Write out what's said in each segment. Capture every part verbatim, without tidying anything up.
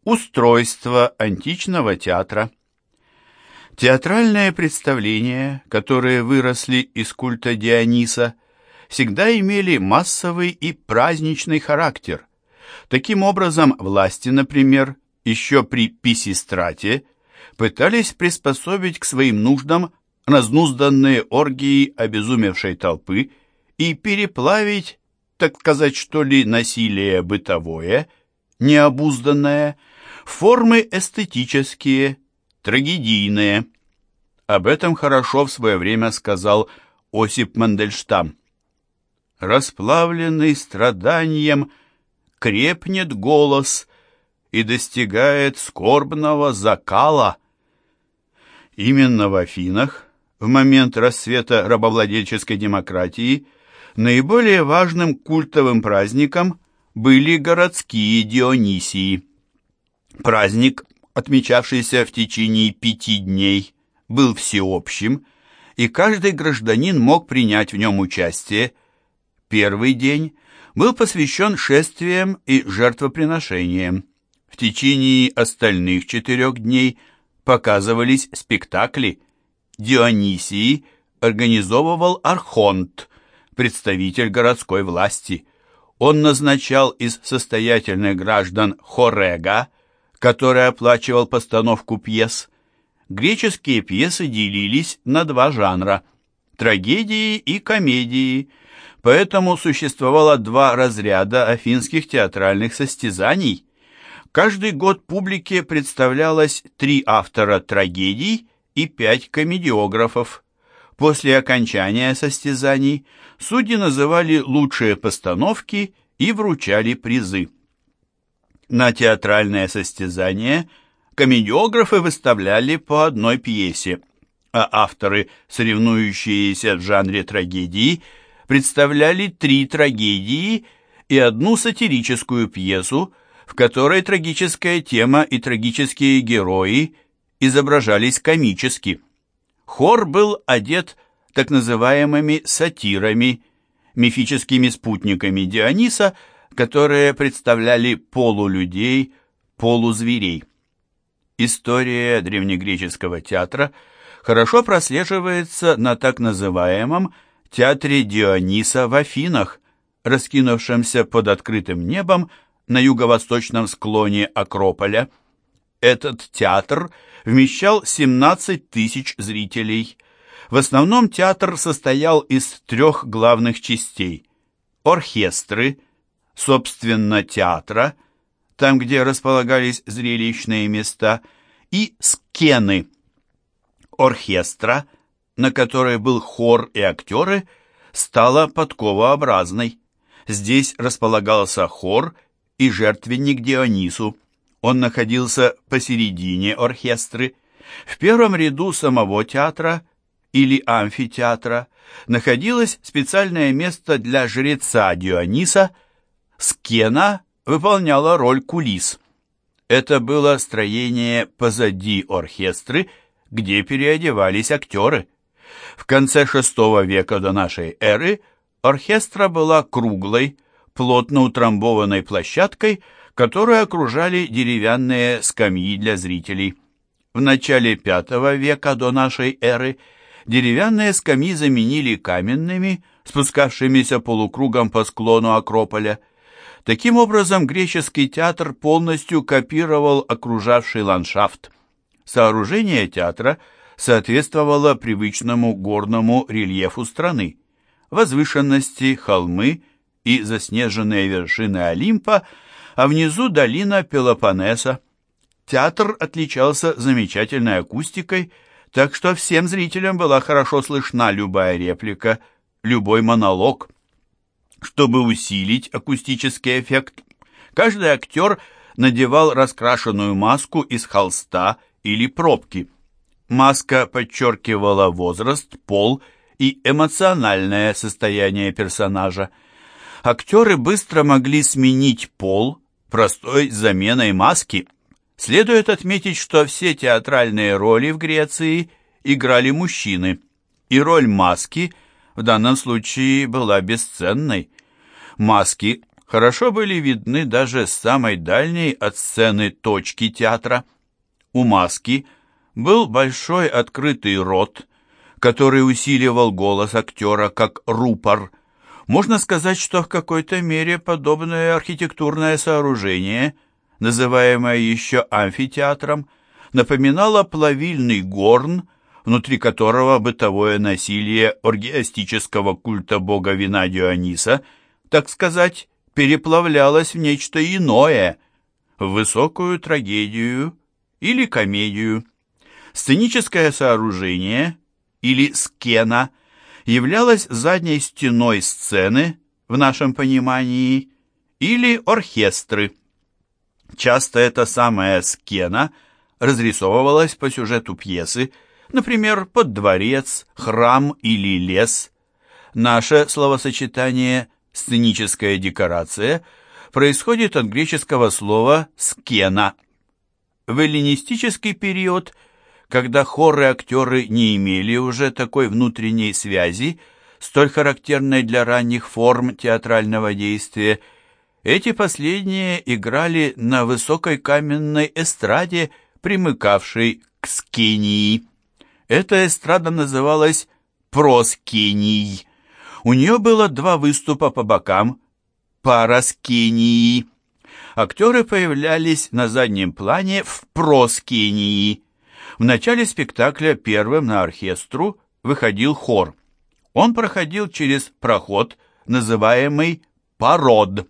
Устройство античного театра. Театральные представления, которые выросли из культа Диониса, всегда имели массовый и праздничный характер. Таким образом, власти, например, еще при Писистрате пытались приспособить к своим нуждам разнузданные оргии обезумевшей толпы и переплавить, так сказать, что ли, насилие бытовое, необузданное, формы эстетические, трагедийные. Об этом хорошо в свое время сказал Осип Мандельштам. «Расплавленный страданием крепнет голос и достигает скорбного закала». Именно в Афинах, в момент расцвета рабовладельческой демократии, наиболее важным культовым праздником были городские Дионисии. Праздник, отмечавшийся в течение пяти дней, был всеобщим, и каждый гражданин мог принять в нем участие. Первый день был посвящен шествиям и жертвоприношениям. В течение остальных четырех дней показывались спектакли. Дионисии организовывал архонт, представитель городской власти. Он назначал из состоятельных граждан хорега, который оплачивал постановку пьес. Греческие пьесы делились на два жанра – трагедии и комедии, поэтому существовало два разряда афинских театральных состязаний. Каждый год публике представлялось три автора трагедий и пять комедиографов. После окончания состязаний судьи называли лучшие постановки и вручали призы. На театральное состязание комедиографы выставляли по одной пьесе, а авторы, соревнующиеся в жанре трагедии, представляли три трагедии и одну сатирическую пьесу, в которой трагическая тема и трагические герои изображались комически. Хор был одет так называемыми сатирами, мифическими спутниками Диониса, которые представляли полулюдей, полузверей. История древнегреческого театра хорошо прослеживается на так называемом театре Диониса в Афинах, раскинувшемся под открытым небом на юго-восточном склоне Акрополя. Этот театр вмещал семнадцать тысяч зрителей. В основном театр состоял из трех главных частей: оркестры, собственно, театра, там, где располагались зрелищные места, и скены. Оркестра, на которой был хор и актеры, стала подковообразной. Здесь располагался хор и жертвенник Дионису. Он находился посередине оркестры. В первом ряду самого театра или амфитеатра находилось специальное место для жреца Диониса. Скена выполняла роль кулис. Это было строение позади оркестры, где переодевались актеры. В конце шестого века до нашей эры оркестра была круглой, плотно утрамбованной площадкой, которую окружали деревянные скамьи для зрителей. В начале пятого века до нашей эры деревянные скамьи заменили каменными, спускавшимися полукругом по склону Акрополя. Таким образом, греческий театр полностью копировал окружавший ландшафт. Сооружение театра соответствовало привычному горному рельефу страны. Возвышенности, холмы и заснеженные вершины Олимпа, а внизу долина Пелопоннеса. Театр отличался замечательной акустикой, так что всем зрителям была хорошо слышна любая реплика, любой монолог. Чтобы усилить акустический эффект, каждый актер надевал раскрашенную маску из холста или пробки. Маска подчеркивала возраст, пол и эмоциональное состояние персонажа. Актеры быстро могли сменить пол простой заменой маски. Следует отметить, что все театральные роли в Греции играли мужчины, и роль маски в данном случае была бесценной. Маски хорошо были видны даже с самой дальней от сцены точки театра. У маски был большой открытый рот, который усиливал голос актера как рупор. Можно сказать, что в какой-то мере подобное архитектурное сооружение, называемое еще амфитеатром, напоминало плавильный горн, внутри которого бытовое насилие оргиастического культа бога вина Диониса, так сказать, переплавлялось в нечто иное, в высокую трагедию или комедию. Сценическое сооружение или скена являлось задней стеной сцены, в нашем понимании, или оркестры. Часто эта самая скена разрисовывалась по сюжету пьесы, например, под дворец, храм или лес. Наше словосочетание «сценическая декорация» происходит от греческого слова «скена». В эллинистический период, когда хоры и актеры не имели уже такой внутренней связи, столь характерной для ранних форм театрального действия, эти последние играли на высокой каменной эстраде, примыкавшей к скении. Эта эстрада называлась проскенией. У нее было два выступа по бокам, параскении. Актеры появлялись на заднем плане в проскении. В начале спектакля первым на оркестру выходил хор. Он проходил через проход, называемый парод.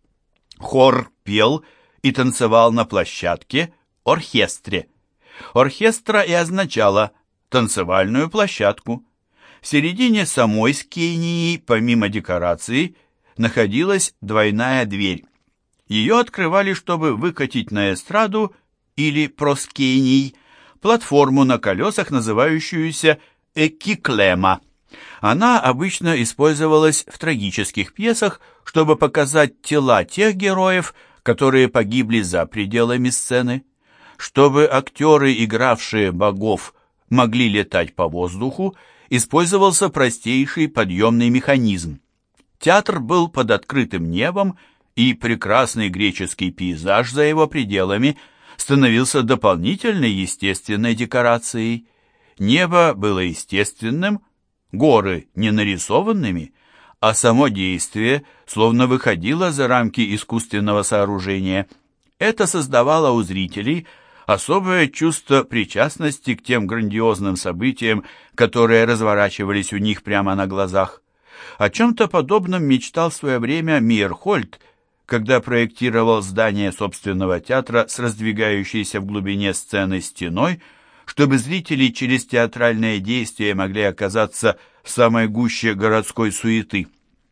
Хор пел и танцевал на площадке, оркестре. Оркестра и означало танцевальную площадку. В середине самой скении, помимо декораций, находилась двойная дверь. Ее открывали, чтобы выкатить на эстраду или проскений платформу на колесах, называющуюся экиклема. Она обычно использовалась в трагических пьесах, чтобы показать тела тех героев, которые погибли за пределами сцены. Чтобы актеры, игравшие богов, могли летать по воздуху, использовался простейший подъемный механизм. Театр был под открытым небом, и прекрасный греческий пейзаж за его пределами становился дополнительной естественной декорацией. Небо было естественным, горы не нарисованными, а само действие словно выходило за рамки искусственного сооружения. Это создавало у зрителей особое чувство причастности к тем грандиозным событиям, которые разворачивались у них прямо на глазах. О чем-то подобном мечтал в свое время Мейерхольд, когда проектировал здание собственного театра с раздвигающейся в глубине сцены стеной, чтобы зрители через театральное действие могли оказаться в самой гуще городской суеты.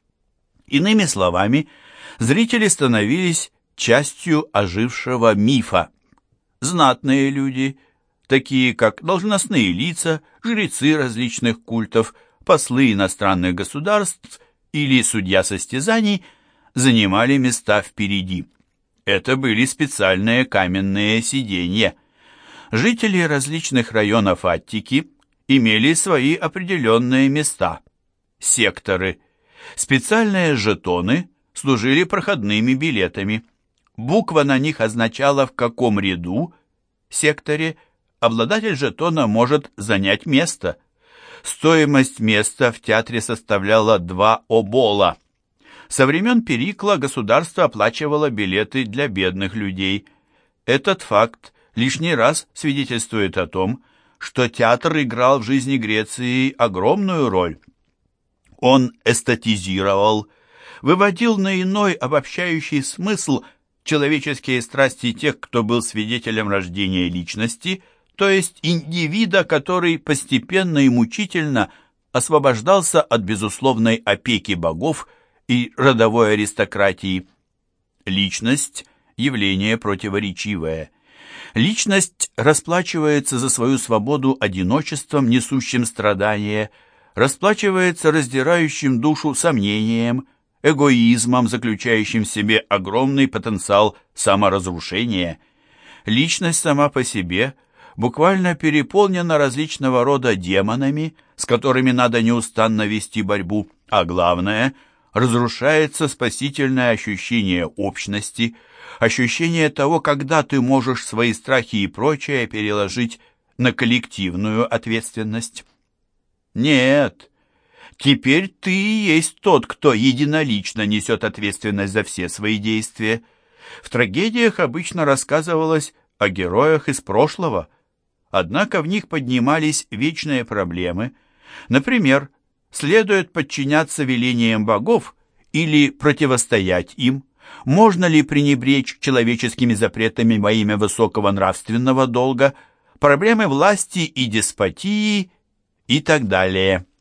Иными словами, зрители становились частью ожившего мифа. Знатные люди, такие как должностные лица, жрецы различных культов, послы иностранных государств или судья состязаний, занимали места впереди. Это были специальные каменные сиденья. Жители различных районов Аттики имели свои определенные места, секторы. Специальные жетоны служили проходными билетами. Буква на них означала, в каком ряду, секторе, обладатель жетона может занять место. Стоимость места в театре составляла два обола. Со времен Перикла государство оплачивало билеты для бедных людей. Этот факт лишний раз свидетельствует о том, что театр играл в жизни Греции огромную роль. Он эстетизировал, выводил на иной обобщающий смысл человеческие страсти тех, кто был свидетелем рождения личности, то есть индивида, который постепенно и мучительно освобождался от безусловной опеки богов и родовой аристократии. Личность – явление противоречивое. Личность расплачивается за свою свободу одиночеством, несущим страдания, расплачивается раздирающим душу сомнением, эгоизмом, заключающим в себе огромный потенциал саморазрушения. Личность сама по себе буквально переполнена различного рода демонами, с которыми надо неустанно вести борьбу, а главное – разрушается спасительное ощущение общности, ощущение того, когда ты можешь свои страхи и прочее переложить на коллективную ответственность. Нет, теперь ты и есть тот, кто единолично несет ответственность за все свои действия. В трагедиях обычно рассказывалось о героях из прошлого, однако в них поднимались вечные проблемы. Например, следует подчиняться велениям богов или противостоять им? Можно ли пренебречь человеческими запретами во имя высокого нравственного долга? Проблемы власти и деспотии и так далее.